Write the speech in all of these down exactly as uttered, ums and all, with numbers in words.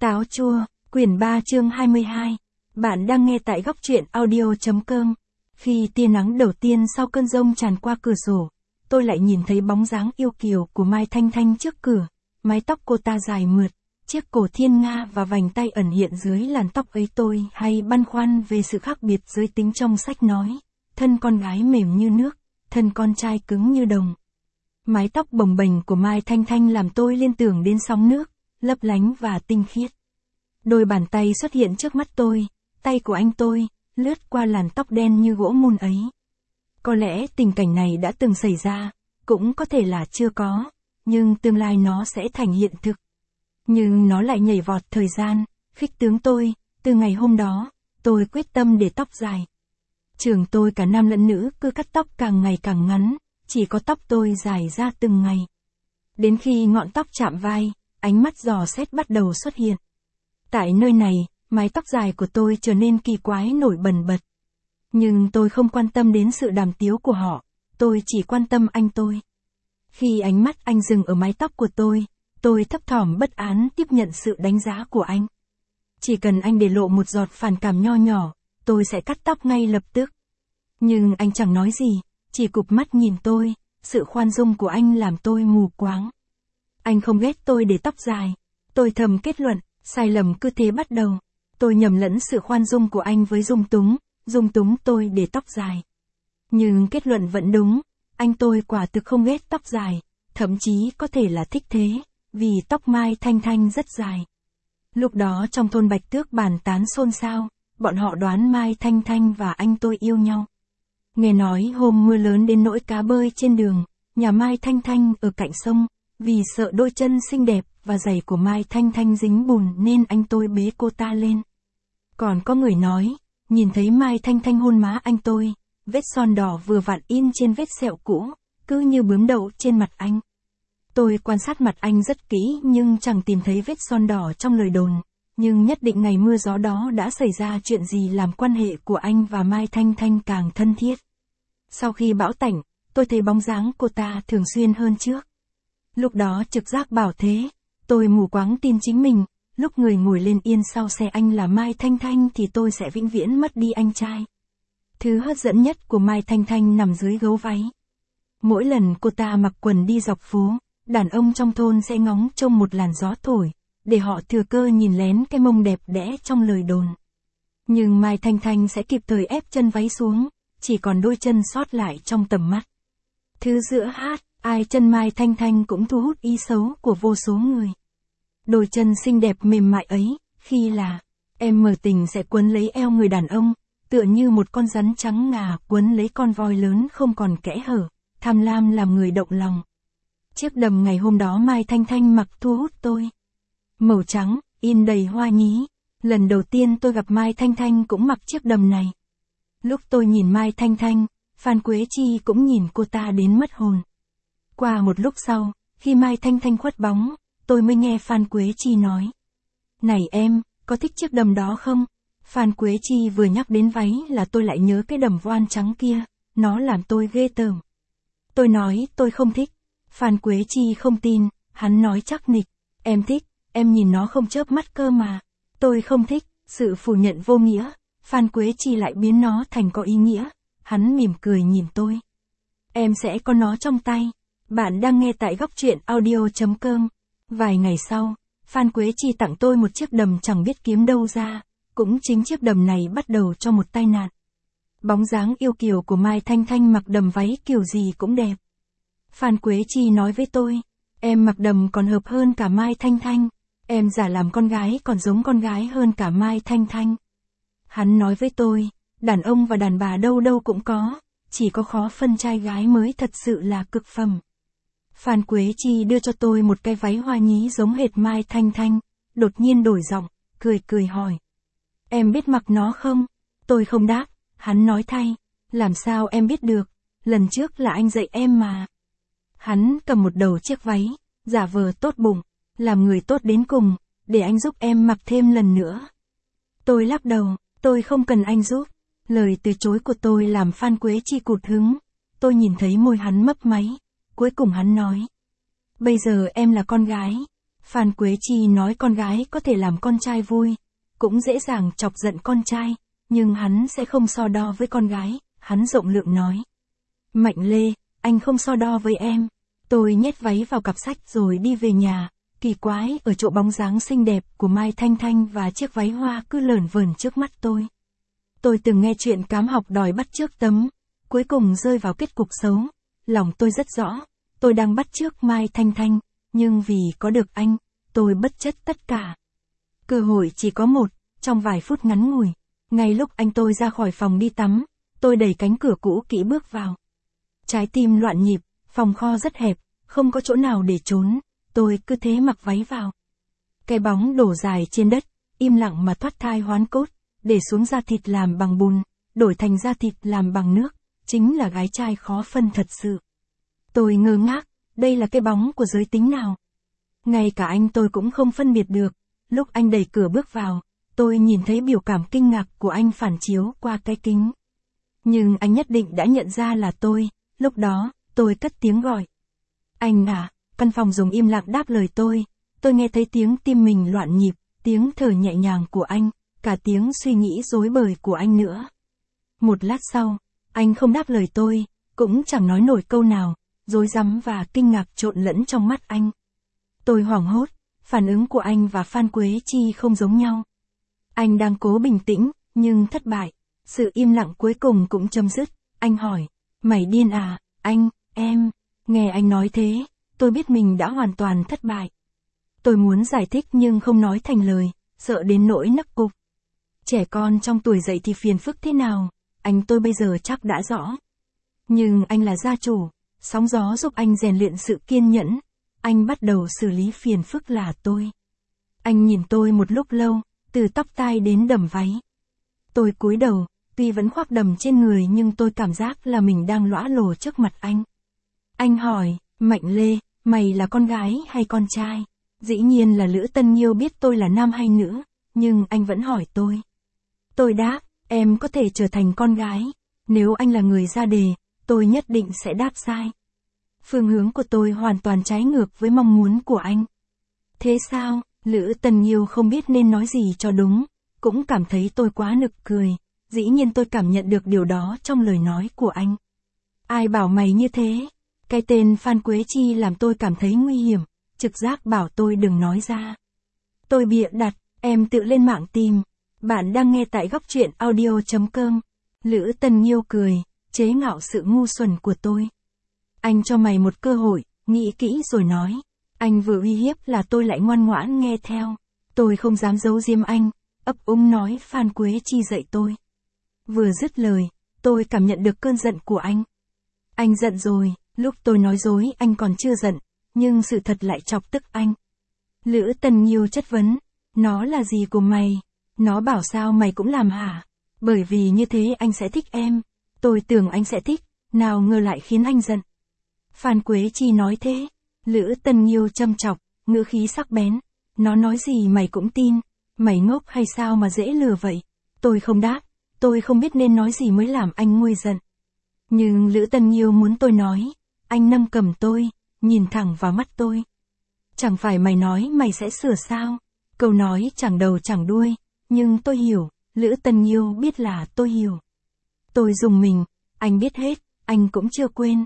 Táo chua, quyển ba chương hai mươi hai. Bạn đang nghe tại góc truyện audio.com. Khi tia nắng đầu tiên sau cơn giông tràn qua cửa sổ, tôi lại nhìn thấy bóng dáng yêu kiều của Mai Thanh Thanh trước cửa. Mái tóc cô ta dài mượt, chiếc cổ thiên nga và vành tay ẩn hiện dưới làn tóc ấy. Tôi hay băn khoăn về sự khác biệt giới tính trong sách nói. Thân con gái mềm như nước, thân con trai cứng như đồng. Mái tóc bồng bềnh của Mai Thanh Thanh làm tôi liên tưởng đến sóng nước, lấp lánh và tinh khiết. Đôi bàn tay xuất hiện trước mắt tôi, tay của anh tôi, lướt qua làn tóc đen như gỗ mun ấy. Có lẽ tình cảnh này đã từng xảy ra, cũng có thể là chưa có, nhưng tương lai nó sẽ thành hiện thực. Nhưng nó lại nhảy vọt thời gian, khích tướng tôi, từ ngày hôm đó, tôi quyết tâm để tóc dài. Trường tôi cả nam lẫn nữ cứ cắt tóc càng ngày càng ngắn, chỉ có tóc tôi dài ra từng ngày. Đến khi ngọn tóc chạm vai, ánh mắt dò xét bắt đầu xuất hiện. Tại nơi này, mái tóc dài của tôi trở nên kỳ quái nổi bần bật. Nhưng tôi không quan tâm đến sự đàm tiếu của họ, tôi chỉ quan tâm anh tôi. Khi ánh mắt anh dừng ở mái tóc của tôi, tôi thấp thỏm bất án tiếp nhận sự đánh giá của anh. Chỉ cần anh để lộ một giọt phản cảm nho nhỏ, tôi sẽ cắt tóc ngay lập tức. Nhưng anh chẳng nói gì, chỉ cụp mắt nhìn tôi, sự khoan dung của anh làm tôi mù quáng. Anh không ghét tôi để tóc dài. Tôi thầm kết luận, sai lầm cứ thế bắt đầu. Tôi nhầm lẫn sự khoan dung của anh với dung túng, dung túng tôi để tóc dài. Nhưng kết luận vẫn đúng, anh tôi quả thực không ghét tóc dài, thậm chí có thể là thích thế, vì tóc Mai Thanh Thanh rất dài. Lúc đó trong thôn Bạch Tước bàn tán xôn xao, bọn họ đoán Mai Thanh Thanh và anh tôi yêu nhau. Nghe nói hôm mưa lớn đến nỗi cá bơi trên đường, nhà Mai Thanh Thanh ở cạnh sông, vì sợ đôi chân xinh đẹp và giày của Mai Thanh Thanh dính bùn nên anh tôi bế cô ta lên. Còn có người nói, nhìn thấy Mai Thanh Thanh hôn má anh tôi, vết son đỏ vừa vặn in trên vết sẹo cũ, cứ như bướm đậu trên mặt anh. Tôi quan sát mặt anh rất kỹ nhưng chẳng tìm thấy vết son đỏ trong lời đồn, nhưng nhất định ngày mưa gió đó đã xảy ra chuyện gì làm quan hệ của anh và Mai Thanh Thanh càng thân thiết. Sau khi bão tạnh, tôi thấy bóng dáng cô ta thường xuyên hơn trước. Lúc đó trực giác bảo thế, tôi mù quáng tin chính mình, lúc người ngồi lên yên sau xe anh là Mai Thanh Thanh thì tôi sẽ vĩnh viễn mất đi anh trai. Thứ hấp dẫn nhất của Mai Thanh Thanh nằm dưới gấu váy. Mỗi lần cô ta mặc quần đi dọc phố, đàn ông trong thôn sẽ ngóng trông một làn gió thổi, để họ thừa cơ nhìn lén cái mông đẹp đẽ trong lời đồn. Nhưng Mai Thanh Thanh sẽ kịp thời ép chân váy xuống, chỉ còn đôi chân sót lại trong tầm mắt. Thứ giữa hát, ai chân Mai Thanh Thanh cũng thu hút ý xấu của vô số người. Đôi chân xinh đẹp mềm mại ấy, khi là em mở tình sẽ quấn lấy eo người đàn ông, tựa như một con rắn trắng ngà quấn lấy con voi lớn không còn kẽ hở, tham lam làm người động lòng. Chiếc đầm ngày hôm đó Mai Thanh Thanh mặc thu hút tôi. Màu trắng, in đầy hoa nhí. Lần đầu tiên tôi gặp Mai Thanh Thanh cũng mặc chiếc đầm này. Lúc tôi nhìn Mai Thanh Thanh, Phan Quế Chi cũng nhìn cô ta đến mất hồn. Qua một lúc sau, khi Mai Thanh Thanh khuất bóng, tôi mới nghe Phan Quế Chi nói. Này em, có thích chiếc đầm đó không? Phan Quế Chi vừa nhắc đến váy là tôi lại nhớ cái đầm voan trắng kia, nó làm tôi ghê tởm. Tôi nói tôi không thích. Phan Quế Chi không tin, hắn nói chắc nịch. Em thích, em nhìn nó không chớp mắt cơ mà. Tôi không thích, sự phủ nhận vô nghĩa. Phan Quế Chi lại biến nó thành có ý nghĩa. Hắn mỉm cười nhìn tôi. Em sẽ có nó trong tay. Bạn đang nghe tại góc truyện audio.com. Vài ngày sau, Phan Quế Chi tặng tôi một chiếc đầm chẳng biết kiếm đâu ra. Cũng chính chiếc đầm này bắt đầu cho một tai nạn. Bóng dáng yêu kiều của Mai Thanh Thanh mặc đầm váy kiểu gì cũng đẹp. Phan Quế Chi nói với tôi, em mặc đầm còn hợp hơn cả Mai Thanh Thanh, em giả làm con gái còn giống con gái hơn cả Mai Thanh Thanh. Hắn nói với tôi, đàn ông và đàn bà đâu đâu cũng có, chỉ có khó phân trai gái mới thật sự là cực phẩm. Phan Quế Chi đưa cho tôi một cái váy hoa nhí giống hệt Mai Thanh Thanh, đột nhiên đổi giọng, cười cười hỏi. Em biết mặc nó không? Tôi không đáp, hắn nói thay, làm sao em biết được, lần trước là anh dạy em mà. Hắn cầm một đầu chiếc váy, giả vờ tốt bụng, làm người tốt đến cùng, để anh giúp em mặc thêm lần nữa. Tôi lắc đầu, tôi không cần anh giúp. Lời từ chối của tôi làm Phan Quế Chi cụt hứng. Tôi nhìn thấy môi hắn mấp máy. Cuối cùng hắn nói. Bây giờ em là con gái. Phan Quế Chi nói con gái có thể làm con trai vui, cũng dễ dàng chọc giận con trai, nhưng hắn sẽ không so đo với con gái, hắn rộng lượng nói. Mạnh Lê, anh không so đo với em. Tôi nhét váy vào cặp sách rồi đi về nhà, kỳ quái ở chỗ bóng dáng xinh đẹp của Mai Thanh Thanh và chiếc váy hoa cứ lởn vởn trước mắt tôi. Tôi từng nghe chuyện cám học đòi bắt chước tấm, cuối cùng rơi vào kết cục xấu. Lòng tôi rất rõ, tôi đang bắt chước Mai Thanh Thanh, nhưng vì có được anh, tôi bất chấp tất cả. Cơ hội chỉ có một, trong vài phút ngắn ngủi, ngay lúc anh tôi ra khỏi phòng đi tắm, tôi đẩy cánh cửa cũ kỹ bước vào. Trái tim loạn nhịp, phòng kho rất hẹp, không có chỗ nào để trốn, tôi cứ thế mặc váy vào. Cái bóng đổ dài trên đất, im lặng mà thoát thai hoán cốt, để xuống da thịt làm bằng bùn, đổi thành da thịt làm bằng nước, chính là gái trai khó phân thật sự. Tôi ngơ ngác, đây là cái bóng của giới tính nào? Ngay cả anh tôi cũng không phân biệt được, lúc anh đẩy cửa bước vào, tôi nhìn thấy biểu cảm kinh ngạc của anh phản chiếu qua cái kính. Nhưng anh nhất định đã nhận ra là tôi, lúc đó, tôi cất tiếng gọi. Anh à, căn phòng dùng im lặng đáp lời tôi, tôi nghe thấy tiếng tim mình loạn nhịp, tiếng thở nhẹ nhàng của anh, cả tiếng suy nghĩ rối bời của anh nữa. Một lát sau, anh không đáp lời tôi, cũng chẳng nói nổi câu nào, rối rắm và kinh ngạc trộn lẫn trong mắt anh. Tôi hoảng hốt, phản ứng của anh và Phan Quế Chi không giống nhau. Anh đang cố bình tĩnh, nhưng thất bại. Sự im lặng cuối cùng cũng chấm dứt. Anh hỏi, mày điên à, anh, em. Nghe anh nói thế, tôi biết mình đã hoàn toàn thất bại. Tôi muốn giải thích nhưng không nói thành lời, sợ đến nỗi nấc cục. Trẻ con trong tuổi dậy thì phiền phức thế nào, anh tôi bây giờ chắc đã rõ. Nhưng anh là gia chủ, sóng gió giúp anh rèn luyện sự kiên nhẫn. Anh bắt đầu xử lý phiền phức là tôi. Anh nhìn tôi một lúc lâu, từ tóc tai đến đầm váy. Tôi cúi đầu, tuy vẫn khoác đầm trên người nhưng tôi cảm giác là mình đang lõa lồ trước mặt anh. Anh hỏi, Mạnh Lê, mày là con gái hay con trai? Dĩ nhiên là Lữ Tân Nhiêu biết tôi là nam hay nữ, nhưng anh vẫn hỏi tôi. Tôi đáp, em có thể trở thành con gái. Nếu anh là người ra đề, tôi nhất định sẽ đáp sai. Phương hướng của tôi hoàn toàn trái ngược với mong muốn của anh. Thế sao? Lữ Tân Nhiêu không biết nên nói gì cho đúng, cũng cảm thấy tôi quá nực cười. Dĩ nhiên tôi cảm nhận được điều đó trong lời nói của anh. Ai bảo mày như thế? Cái tên Phan Quế Chi làm tôi cảm thấy nguy hiểm, trực giác bảo tôi đừng nói ra. Tôi bịa đặt, em tự lên mạng tìm. Bạn đang nghe tại góc truyện audio chấm com. Lữ Tân Nhiêu cười, chế ngạo sự ngu xuẩn của tôi. Anh cho mày một cơ hội, nghĩ kỹ rồi nói. Anh vừa uy hiếp là tôi lại ngoan ngoãn nghe theo. Tôi không dám giấu giếm anh, ấp úng nói Phan Quế Chi dạy tôi. Vừa dứt lời, tôi cảm nhận được cơn giận của anh. Anh giận rồi, lúc tôi nói dối anh còn chưa giận, nhưng sự thật lại chọc tức anh. Lữ Tân Nhiêu chất vấn, nó là gì của mày? Nó bảo sao mày cũng làm hả? Bởi vì như thế anh sẽ thích em. Tôi tưởng anh sẽ thích, nào ngờ lại khiến anh giận. Phan Quế Chi nói thế. Lữ Tân Nhiêu châm chọc, ngữ khí sắc bén. Nó nói gì mày cũng tin. Mày ngốc hay sao mà dễ lừa vậy? Tôi không đáp. Tôi không biết nên nói gì mới làm anh nguôi giận. Nhưng Lữ Tân Nhiêu muốn tôi nói. Anh nâng cầm tôi, nhìn thẳng vào mắt tôi. Chẳng phải mày nói mày sẽ sửa sao? Câu nói chẳng đầu chẳng đuôi. Nhưng tôi hiểu, Lữ Tân Nhiêu biết là tôi hiểu. Tôi dùng mình, anh biết hết, anh cũng chưa quên.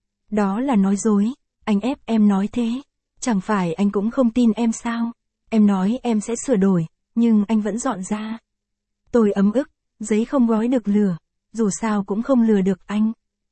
Đó là nói dối, anh ép em nói thế. Chẳng phải anh cũng không tin em sao? Em nói em sẽ sửa đổi, nhưng anh vẫn dọn ra. Tôi ấm ức, giấy không gói được lửa, dù sao cũng không lừa được anh.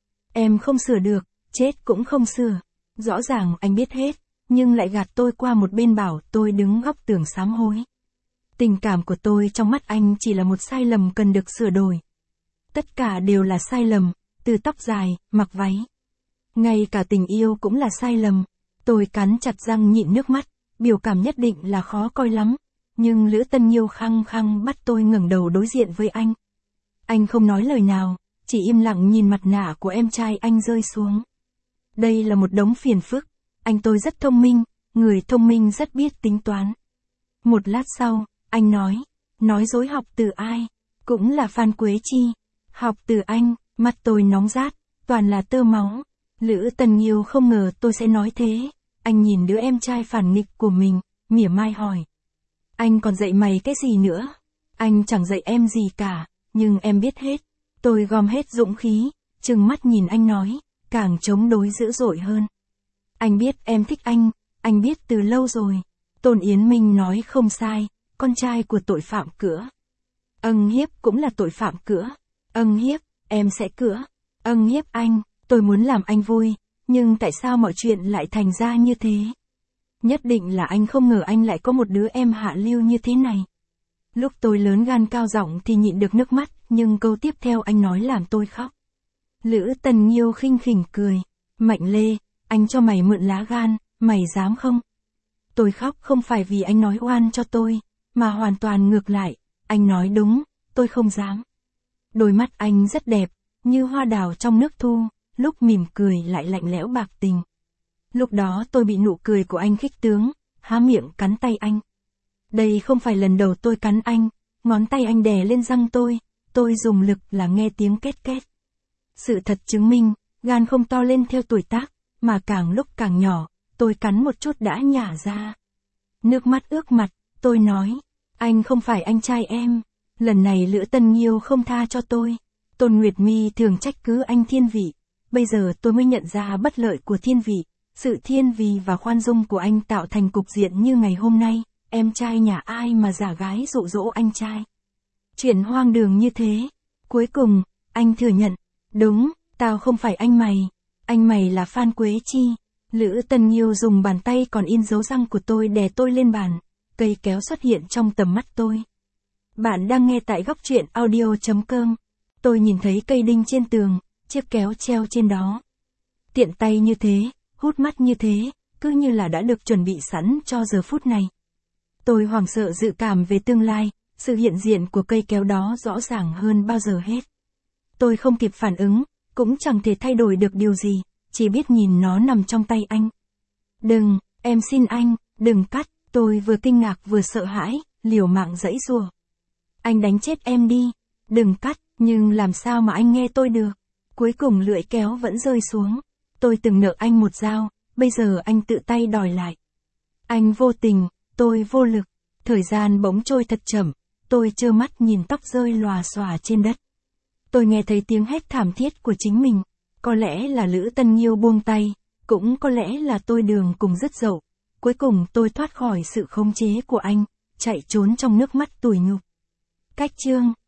Em không sửa được, chết cũng không sửa. Rõ ràng anh biết hết, nhưng lại gạt tôi qua một bên bảo tôi đứng góc tường sám hối. Tình cảm của tôi trong mắt anh chỉ là một sai lầm cần được sửa đổi. Tất cả đều là sai lầm, từ tóc dài, mặc váy. Ngay cả tình yêu cũng là sai lầm. Tôi cắn chặt răng nhịn nước mắt, biểu cảm nhất định là khó coi lắm. Nhưng Lữ Tân Nhiêu khăng khăng bắt tôi ngẩng đầu đối diện với anh. Anh không nói lời nào, chỉ im lặng nhìn mặt nạ của em trai anh rơi xuống. Đây là một đống phiền phức. Anh tôi rất thông minh, người thông minh rất biết tính toán. Một lát sau, anh nói, nói dối học từ ai? Cũng là Phan Quế Chi. Học từ anh, mắt tôi nóng rát, toàn là tơ máu. Lữ Tân Nhiêu không ngờ tôi sẽ nói thế. Anh nhìn đứa em trai phản nghịch của mình, mỉa mai hỏi. Anh còn dạy mày cái gì nữa? Anh chẳng dạy em gì cả, nhưng em biết hết. Tôi gom hết dũng khí, trừng mắt nhìn anh nói, càng chống đối dữ dội hơn. Anh biết em thích anh, anh biết từ lâu rồi. Tôn Yến Minh nói không sai, con trai của tội phạm cữa. Âng hiếp cũng là tội phạm cữa. Âng hiếp, em sẽ cữa. Âng hiếp anh, tôi muốn làm anh vui, nhưng tại sao mọi chuyện lại thành ra như thế? Nhất định là anh không ngờ anh lại có một đứa em hạ lưu như thế này. Lúc tôi lớn gan cao giọng thì nhịn được nước mắt, nhưng câu tiếp theo anh nói làm tôi khóc. Lữ Tần Nhiêu khinh khỉnh cười. Mạnh Lê, anh cho mày mượn lá gan, mày dám không? Tôi khóc không phải vì anh nói oan cho tôi, mà hoàn toàn ngược lại, anh nói đúng, tôi không dám. Đôi mắt anh rất đẹp, như hoa đào trong nước thu, lúc mỉm cười lại lạnh lẽo bạc tình. Lúc đó tôi bị nụ cười của anh khích tướng, há miệng cắn tay anh. Đây không phải lần đầu tôi cắn anh, ngón tay anh đè lên răng tôi, tôi dùng lực là nghe tiếng két két. Sự thật chứng minh, gan không to lên theo tuổi tác, mà càng lúc càng nhỏ, tôi cắn một chút đã nhả ra. Nước mắt ướt mặt, tôi nói, anh không phải anh trai em. Lần này Lữ Tân Nhiêu không tha cho tôi. Tôn Nguyệt Mi thường trách cứ anh thiên vị. Bây giờ tôi mới nhận ra bất lợi của thiên vị. Sự thiên vị và khoan dung của anh tạo thành cục diện như ngày hôm nay. Em trai nhà ai mà giả gái dụ dỗ anh trai. Chuyện hoang đường như thế. Cuối cùng, anh thừa nhận. Đúng, tao không phải anh mày. Anh mày là Phan Quế Chi. Lữ Tân Nhiêu dùng bàn tay còn in dấu răng của tôi đè tôi lên bàn. Cây kéo xuất hiện trong tầm mắt tôi. Bạn đang nghe tại góc truyện audio chấm com. Tôi nhìn thấy cây đinh trên tường, chiếc kéo treo trên đó. Tiện tay như thế, hút mắt như thế, cứ như là đã được chuẩn bị sẵn cho giờ phút này. Tôi hoảng sợ dự cảm về tương lai, sự hiện diện của cây kéo đó rõ ràng hơn bao giờ hết. Tôi không kịp phản ứng, cũng chẳng thể thay đổi được điều gì, chỉ biết nhìn nó nằm trong tay anh. Đừng, em xin anh, đừng cắt, tôi vừa kinh ngạc vừa sợ hãi, liều mạng giãy giụa. Anh đánh chết em đi, đừng cắt, nhưng làm sao mà anh nghe tôi được. Cuối cùng lưỡi kéo vẫn rơi xuống. Tôi từng nợ anh một dao, bây giờ anh tự tay đòi lại. Anh vô tình, tôi vô lực. Thời gian bỗng trôi thật chậm, tôi trơ mắt nhìn tóc rơi lòa xòa trên đất. Tôi nghe thấy tiếng hét thảm thiết của chính mình. Có lẽ là Lữ Tân Nhiêu buông tay, cũng có lẽ là tôi đường cùng dứt dậu. Cuối cùng tôi thoát khỏi sự khống chế của anh, chạy trốn trong nước mắt tủi nhục. Cách chương